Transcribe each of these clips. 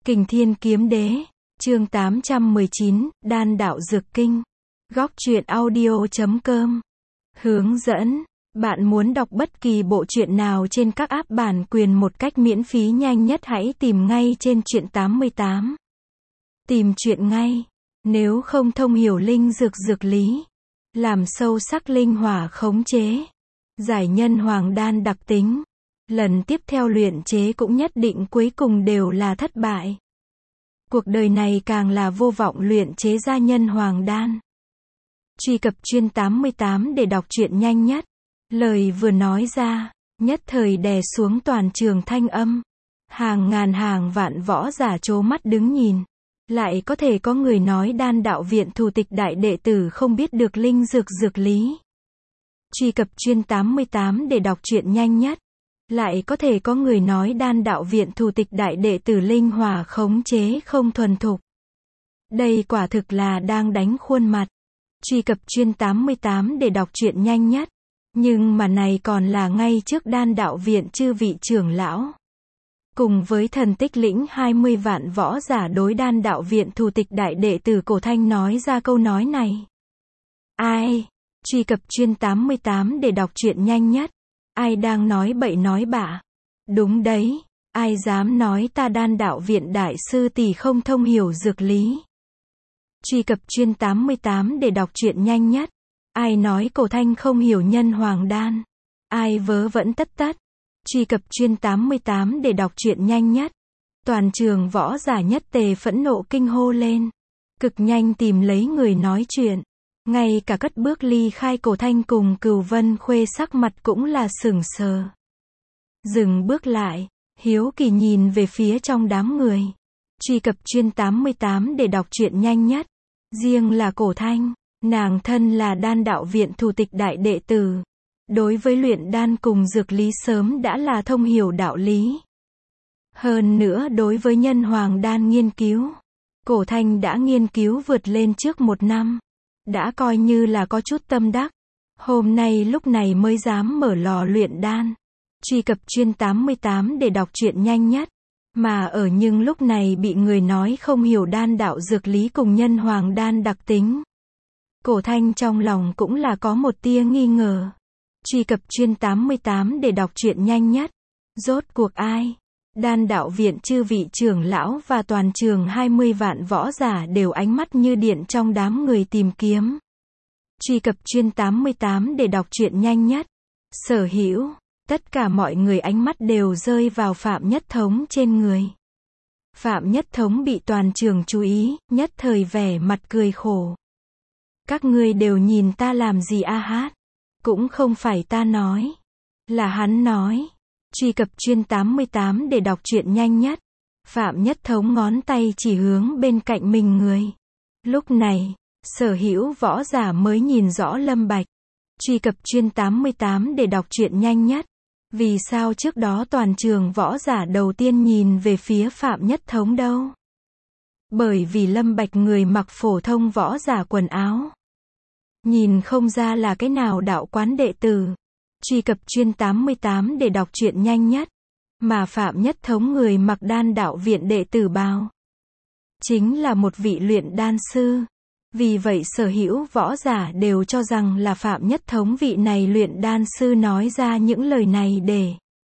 Kình Thiên Kiếm Đế, chương 819, Đan Đạo Dược Kinh. Góc truyện audio.com. Hướng dẫn. Bạn muốn đọc bất kỳ bộ truyện nào trên các app bản quyền một cách miễn phí nhanh nhất hãy tìm ngay trên truyện 88. Tìm truyện ngay. Nếu không thông hiểu linh dược lý, làm sâu sắc linh hỏa khống chế, giải nhân hoàng đan đặc tính, lần tiếp theo luyện chế cũng nhất định cuối cùng đều là thất bại. Cuộc đời này càng là vô vọng luyện chế ra nhân hoàng đan. Truy cập chuyên 88 để đọc truyện nhanh nhất. Lời vừa nói ra, nhất thời đè xuống toàn trường thanh âm. Hàng ngàn hàng vạn võ giả trố mắt đứng nhìn. Lại có thể có người nói Đan Đạo Viện thủ tịch đại đệ tử không biết được linh dược lý. Truy cập chuyên 88 để đọc truyện nhanh nhất. Lại có thể có người nói Đan Đạo Viện thủ tịch đại đệ tử linh hỏa khống chế không thuần thục. Đây quả thực là đang đánh khuôn mặt. Truy cập chuyên 88 để đọc truyện nhanh nhất. Nhưng mà này còn là ngay trước Đan Đạo Viện chư vị trưởng lão. Cùng với thần tích lĩnh 20 vạn võ giả đối Đan Đạo Viện thủ tịch đại đệ tử Cổ Thanh nói ra câu nói này. Ai? Truy cập chuyên 88 để đọc truyện nhanh nhất. Ai đang nói bậy nói bạ? Đúng đấy, ai dám nói ta Đan Đạo Viện đại sư tỷ không thông hiểu dược lý? Truy cập chuyên 88 để đọc truyện nhanh nhất. Ai nói Cổ Thanh không hiểu nhân hoàng đan? Ai vớ vẩn tất. Truy cập chuyên 88 để đọc truyện nhanh nhất. Toàn trường võ giả nhất tề phẫn nộ kinh hô lên. Cực nhanh tìm lấy người nói chuyện. Ngay cả cất bước ly khai Cổ Thanh cùng Cửu Vân Khuê sắc mặt cũng là sững sờ. Dừng bước lại, hiếu kỳ nhìn về phía trong đám người. Truy cập chuyên 88 để đọc truyện nhanh nhất. Riêng là Cổ Thanh, nàng thân là Đan Đạo Viện thủ tịch đại đệ tử. Đối với luyện đan cùng dược lý sớm đã là thông hiểu đạo lý. Hơn nữa đối với nhân hoàng đan nghiên cứu, Cổ Thanh đã nghiên cứu vượt lên trước 1 năm. Đã coi như là có chút tâm đắc. Hôm nay lúc này mới dám mở lò luyện đan. Truy cập chuyên 88 để đọc truyện nhanh nhất. Mà ở nhưng lúc này bị người nói không hiểu đan đạo dược lý cùng nhân hoàng đan đặc tính. Cổ Thanh trong lòng cũng là có một tia nghi ngờ. Truy cập chuyên 88 để đọc truyện nhanh nhất. Rốt cuộc ai? Đan Đạo Viện chư vị trưởng lão và toàn trường 20 vạn võ giả đều ánh mắt như điện trong đám người tìm kiếm. Truy cập chuyên 88 để đọc truyện nhanh nhất. Sở hữu, tất cả mọi người ánh mắt đều rơi vào Phạm Nhất Thống trên người. Phạm Nhất Thống bị toàn trường chú ý, nhất thời vẻ mặt cười khổ. Các ngươi đều nhìn ta làm gì a hát? Cũng không phải ta nói, là hắn nói. Truy cập chuyên 88 để đọc truyện nhanh nhất. Phạm Nhất Thống ngón tay chỉ hướng bên cạnh mình người. Lúc này, sở hữu võ giả mới nhìn rõ Lâm Bạch. Truy cập chuyên 88 để đọc truyện nhanh nhất. Vì sao trước đó toàn trường võ giả đầu tiên nhìn về phía Phạm Nhất Thống đâu? Bởi vì Lâm Bạch người mặc phổ thông võ giả quần áo. Nhìn không ra là cái nào đạo quán đệ tử. Truy cập chuyên 88 để đọc truyện nhanh nhất. Mà Phạm Nhất Thống người mặc Đan Đạo Viện đệ tử bào. Chính là một vị luyện đan sư. Vì vậy sở hữu võ giả đều cho rằng là Phạm Nhất Thống vị này luyện đan sư nói ra những lời này để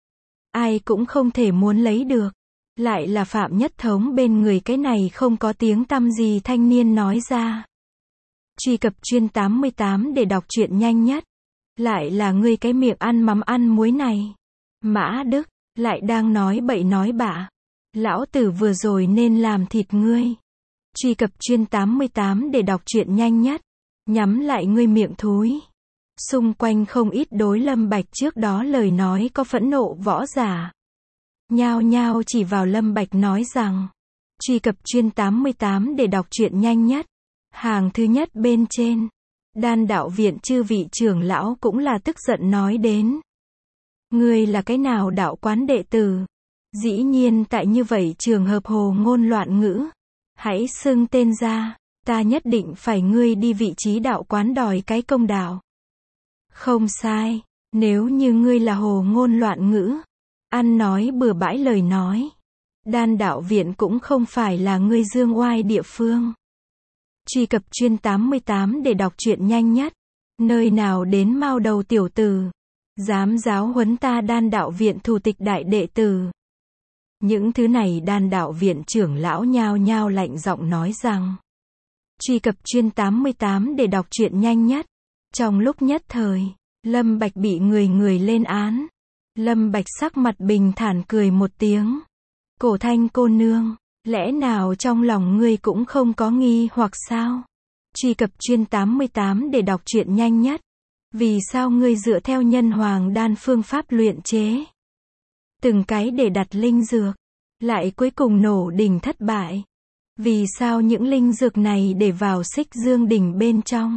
ai cũng không thể muốn lấy được. Lại là Phạm Nhất Thống bên người cái này không có tiếng tăm gì thanh niên nói ra. Truy cập chuyên 88 để đọc truyện nhanh nhất. Lại là ngươi cái miệng ăn mắm ăn muối này. Mã Đức, lại đang nói bậy nói bạ. Lão tử vừa rồi nên làm thịt ngươi. Truy cập chuyên 88 để đọc truyện nhanh nhất. Nhắm lại ngươi miệng thúi. Xung quanh không ít đối Lâm Bạch trước đó lời nói có phẫn nộ võ giả. Nhao nhao chỉ vào Lâm Bạch nói rằng. Truy cập chuyên 88 để đọc truyện nhanh nhất. Hàng thứ nhất bên trên. Đan Đạo Viện chư vị trưởng lão cũng là tức giận nói đến. Ngươi là cái nào đạo quán đệ tử? Dĩ nhiên tại như vậy trường hợp hồ ngôn loạn ngữ. Hãy xưng tên ra, ta nhất định phải ngươi đi vị trí đạo quán đòi cái công đạo. Không sai, nếu như ngươi là hồ ngôn loạn ngữ, ăn nói bừa bãi lời nói, Đan đạo viện cũng không phải là ngươi dương oai địa phương. Truy cập chuyên 88 để đọc truyện nhanh nhất. Nơi nào đến mao đầu tiểu tử, dám giáo huấn ta Đan đạo viện thủ tịch đại đệ tử. Những thứ này Đan đạo viện trưởng lão nhao nhao lạnh giọng nói rằng. Truy cập chuyên 88 để đọc truyện nhanh nhất. Trong lúc nhất thời, Lâm Bạch bị người lên án. Lâm Bạch sắc mặt bình thản cười một tiếng. Cổ Thanh cô nương, lẽ nào trong lòng ngươi cũng không có nghi hoặc sao? Truy cập chuyên 88 để đọc truyện nhanh nhất. Vì sao ngươi dựa theo nhân hoàng đan phương pháp luyện chế từng cái để đặt linh dược, lại cuối cùng nổ đỉnh thất bại? Vì sao những linh dược này để vào Xích Dương đỉnh bên trong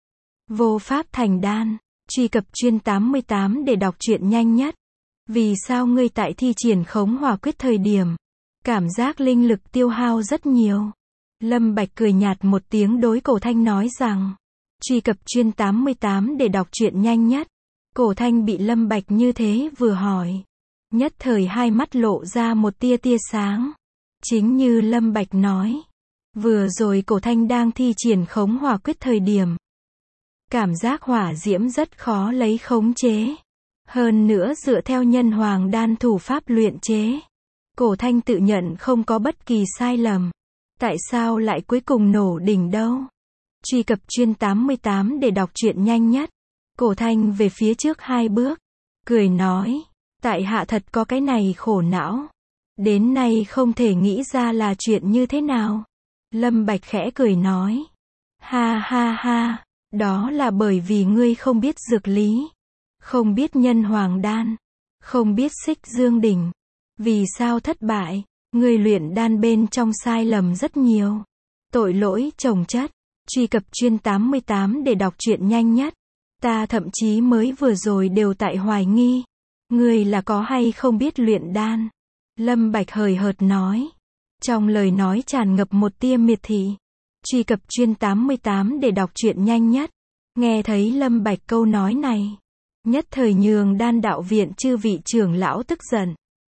vô pháp thành đan? Truy cập chuyên 88 để đọc truyện nhanh nhất. Vì sao ngươi tại thi triển khống hỏa quyết thời điểm, cảm giác linh lực tiêu hao rất nhiều? Lâm Bạch cười nhạt một tiếng đối Cổ Thanh nói rằng. Truy cập chuyên 88 để đọc truyện nhanh nhất. Cổ Thanh bị Lâm Bạch như thế vừa hỏi, nhất thời hai mắt lộ ra một tia sáng. Chính như Lâm Bạch nói, vừa rồi Cổ Thanh đang thi triển khống hỏa quyết thời điểm, cảm giác hỏa diễm rất khó lấy khống chế. Hơn nữa dựa theo nhân hoàng đan thủ pháp luyện chế, Cổ Thanh tự nhận không có bất kỳ sai lầm. Tại sao lại cuối cùng nổ đỉnh đâu? Truy cập chuyên 88 để đọc truyện nhanh nhất. Cổ Thanh về phía trước hai bước, cười nói, tại hạ thật có cái này khổ não. Đến nay không thể nghĩ ra là chuyện như thế nào. Lâm Bạch khẽ cười nói, ha ha ha, đó là bởi vì ngươi không biết dược lý, không biết nhân hoàng đan, không biết Xích Dương đỉnh. Vì sao thất bại? Ngươi luyện đan bên trong sai lầm rất nhiều, tội lỗi chồng chất. Truy cập chuyên 88 để đọc truyện nhanh nhất. Ta thậm chí mới vừa rồi đều tại hoài nghi, ngươi là có hay không biết luyện đan. Lâm Bạch hời hợt nói, trong lời nói tràn ngập một tia miệt thị. Truy cập chuyên 88 để đọc truyện nhanh nhất. Nghe thấy Lâm Bạch câu nói này, nhất thời nhường Đan đạo viện chư vị trưởng lão tức giận.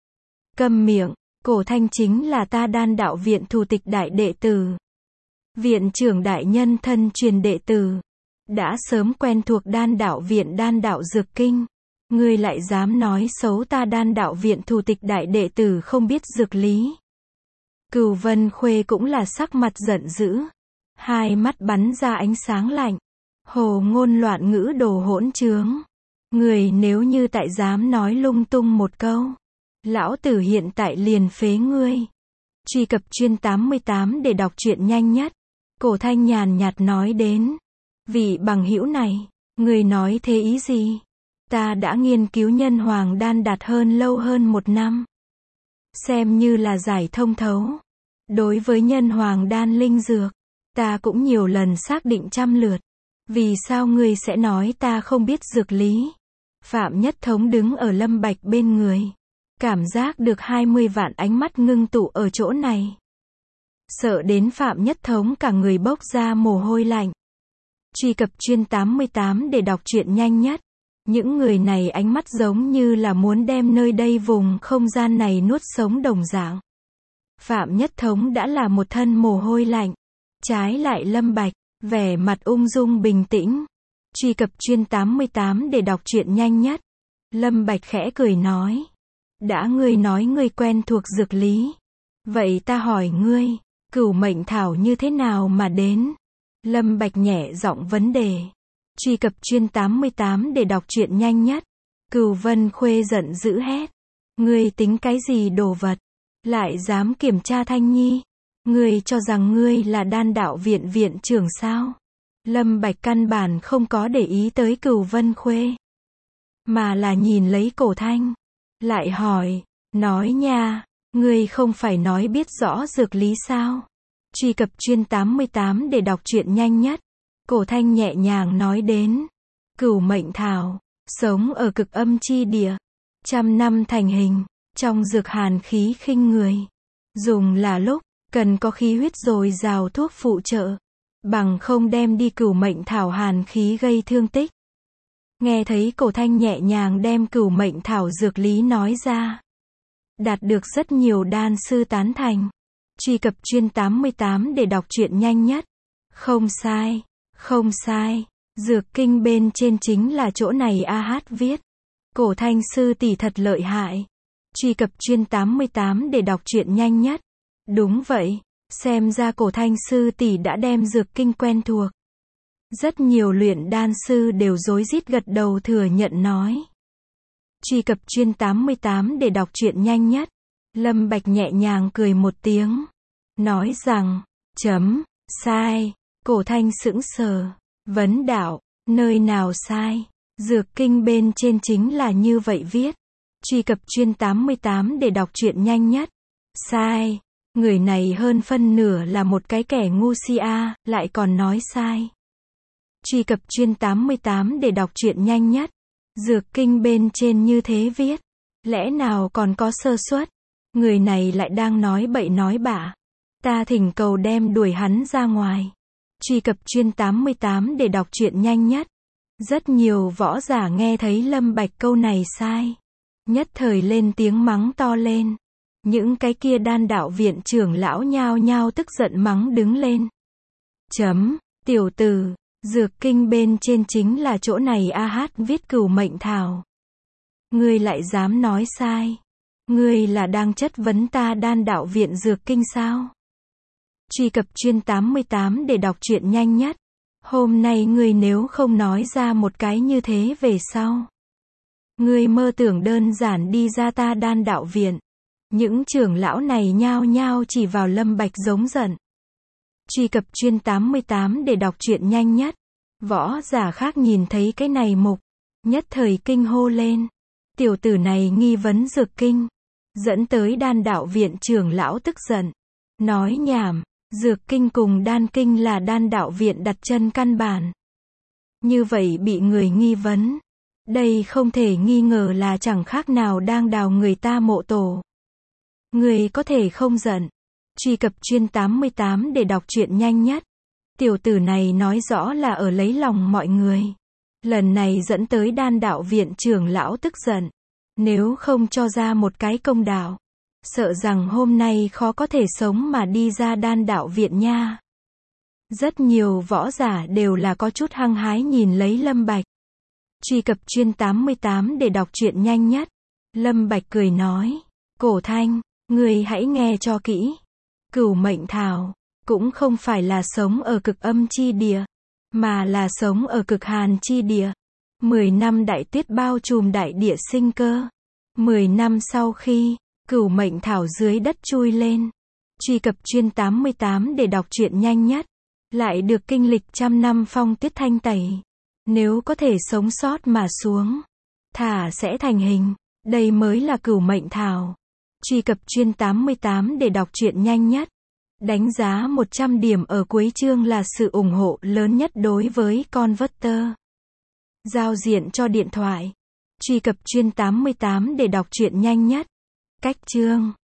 Câm miệng, Cổ Thanh chính là ta Đan đạo viện thủ tịch đại đệ tử, viện trưởng đại nhân thân truyền đệ tử, đã sớm quen thuộc Đan đạo viện Đan đạo dược kinh. Ngươi lại dám nói xấu ta Đan đạo viện thủ tịch đại đệ tử không biết dược lý. Cửu Vân Khuê cũng là sắc mặt giận dữ, hai mắt bắn ra ánh sáng lạnh. Hồ ngôn loạn ngữ đồ hỗn trướng. Người nếu như tại dám nói lung tung một câu, lão tử hiện tại liền phế ngươi. Truy cập chuyên 88 để đọc truyện nhanh nhất. Cổ Thanh nhàn nhạt nói đến, vị bằng hữu này, người nói thế ý gì? Ta đã nghiên cứu nhân hoàng đan đạt lâu hơn 1 năm, xem như là giải thông thấu. Đối với nhân hoàng đan linh dược, ta cũng nhiều lần xác định trăm lượt. Vì sao ngươi sẽ nói ta không biết dược lý? Phạm Nhất Thống đứng ở Lâm Bạch bên người, cảm giác được 20 vạn ánh mắt ngưng tụ ở chỗ này. Sợ đến Phạm Nhất Thống cả người bốc ra mồ hôi lạnh. Truy cập chuyên 88 để đọc truyện nhanh nhất. Những người này ánh mắt giống như là muốn đem nơi đây vùng không gian này nuốt sống đồng dạng. Phạm Nhất Thống đã là một thân mồ hôi lạnh. Trái lại Lâm Bạch, vẻ mặt ung dung bình tĩnh. Truy cập chuyên 88 để đọc truyện nhanh nhất. Lâm Bạch khẽ cười nói, đã ngươi nói ngươi quen thuộc dược lý, vậy ta hỏi ngươi, Cửu Mệnh Thảo như thế nào mà đến? Lâm Bạch nhẹ giọng vấn đề. Truy cập chuyên 88 để đọc truyện nhanh nhất. Cửu Vân Khuê giận dữ hét, ngươi tính cái gì đồ vật, lại dám kiểm tra Thanh Nhi? Ngươi cho rằng ngươi là Đan đạo viện viện trưởng sao? Lâm Bạch căn bản không có để ý tới Cửu Vân Khuê, mà là nhìn lấy Cổ Thanh, lại hỏi, nói nha, ngươi không phải nói biết rõ dược lý sao? Truy cập chuyên 88 để đọc truyện nhanh nhất. Cổ Thanh nhẹ nhàng nói đến, Cửu Mệnh Thảo, sống ở cực âm chi địa, 100 năm thành hình, trong dược hàn khí khinh người. Dùng là lúc, cần có khí huyết dồi dào thuốc phụ trợ, bằng không đem đi Cửu Mệnh Thảo hàn khí gây thương tích. Nghe thấy Cổ Thanh nhẹ nhàng đem Cửu Mệnh Thảo dược lý nói ra, đạt được rất nhiều đan sư tán thành. Truy cập chuyên 88 để đọc truyện nhanh nhất. Không sai, không sai. Dược kinh bên trên chính là chỗ này AH viết. Cổ Thanh sư tỷ thật lợi hại. Truy cập chuyên 88 để đọc truyện nhanh nhất. Đúng vậy, xem ra Cổ Thanh sư tỷ đã đem dược kinh quen thuộc. Rất nhiều luyện đan sư đều rối rít gật đầu thừa nhận nói. Truy cập chuyên 88 để đọc truyện nhanh nhất. Lâm Bạch nhẹ nhàng cười một tiếng. Nói rằng, sai. Cổ Thanh sững sờ. Vấn đạo, nơi nào sai? Dược kinh bên trên chính là như vậy viết. Truy cập chuyên 88 để đọc truyện nhanh nhất. Sai. Người này hơn phân nửa là một cái kẻ ngu si a, lại còn nói sai. Truy cập chuyên 88 để đọc truyện nhanh nhất. Dược kinh bên trên như thế viết. Lẽ nào còn có sơ suất? Người này lại đang nói bậy nói bạ. Ta thỉnh cầu đem đuổi hắn ra ngoài. Truy cập chuyên 88 để đọc truyện nhanh nhất. Rất nhiều võ giả nghe thấy Lâm Bạch câu này sai. Nhất thời lên tiếng mắng to lên. Những cái kia đan đạo viện trưởng lão nhao nhao tức giận mắng đứng lên. Tiểu tử, dược kinh bên trên chính là chỗ này AH viết cửu mệnh thảo. Ngươi lại dám nói sai. Ngươi là đang chất vấn ta đan đạo viện dược kinh sao? Truy cập chuyên 88 để đọc truyện nhanh nhất. Hôm nay ngươi nếu không nói ra một cái như thế về sau. Ngươi mơ tưởng đơn giản đi ra ta đan đạo viện. Những trưởng lão này nhao nhao chỉ vào Lâm Bạch giống giận. Truy cập chuyên 88 để đọc truyện nhanh nhất. Võ giả khác nhìn thấy cái này mục. Nhất thời kinh hô lên. Tiểu tử này nghi vấn dược kinh. Dẫn tới đan đạo viện trưởng lão tức giận. Nói nhảm. Dược kinh cùng đan kinh là đan đạo viện đặt chân căn bản. Như vậy bị người nghi vấn. Đây không thể nghi ngờ là chẳng khác nào đang đào người ta mộ tổ. Người có thể không giận. Truy cập chuyên 88 để đọc truyện nhanh nhất. Tiểu tử này nói rõ là ở lấy lòng mọi người. Lần này dẫn tới đan đạo viện trưởng lão tức giận. Nếu không cho ra một cái công đạo, sợ rằng hôm nay khó có thể sống mà đi ra đan đạo viện nha. Rất nhiều võ giả đều là có chút hăng hái nhìn lấy Lâm Bạch. Truy cập chuyên 88 để đọc truyện nhanh nhất. Lâm Bạch cười nói. Cổ Thanh, ngươi hãy nghe cho kỹ. Cửu mệnh thảo, cũng không phải là sống ở cực âm chi địa, mà là sống ở cực hàn chi địa. 10 năm đại tuyết bao trùm đại địa sinh cơ. 10 năm sau khi, cửu mệnh thảo dưới đất chui lên. Truy cập chuyên 88 để đọc truyện nhanh nhất. Lại được kinh lịch trăm năm phong tuyết thanh tẩy. Nếu có thể sống sót mà xuống, thả sẽ thành hình. Đây mới là cửu mệnh thảo. Truy cập chuyên 88 để đọc truyện nhanh nhất. Đánh giá 100 điểm ở cuối chương là sự ủng hộ lớn nhất đối với Converter. Giao diện cho điện thoại. Truy cập chuyên 88 để đọc truyện nhanh nhất. Cách chương